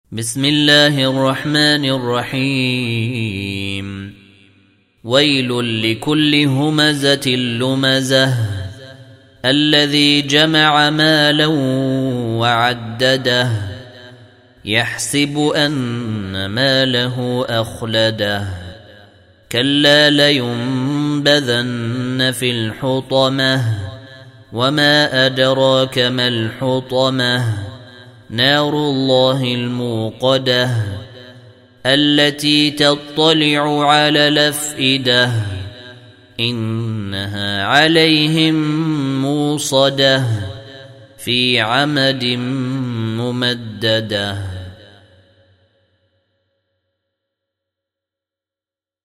بسم الله الرحمن الرحيم ويل لكل همزة لمزة الذي جمع مالا وعدده يحسب أن ماله أخلده كلا لينبذن في الحطمة وما أدراك ما الحطمة نار الله الموقدة التي تطلع على الأفئدة إنها عليهم موصدة في عمد ممدده.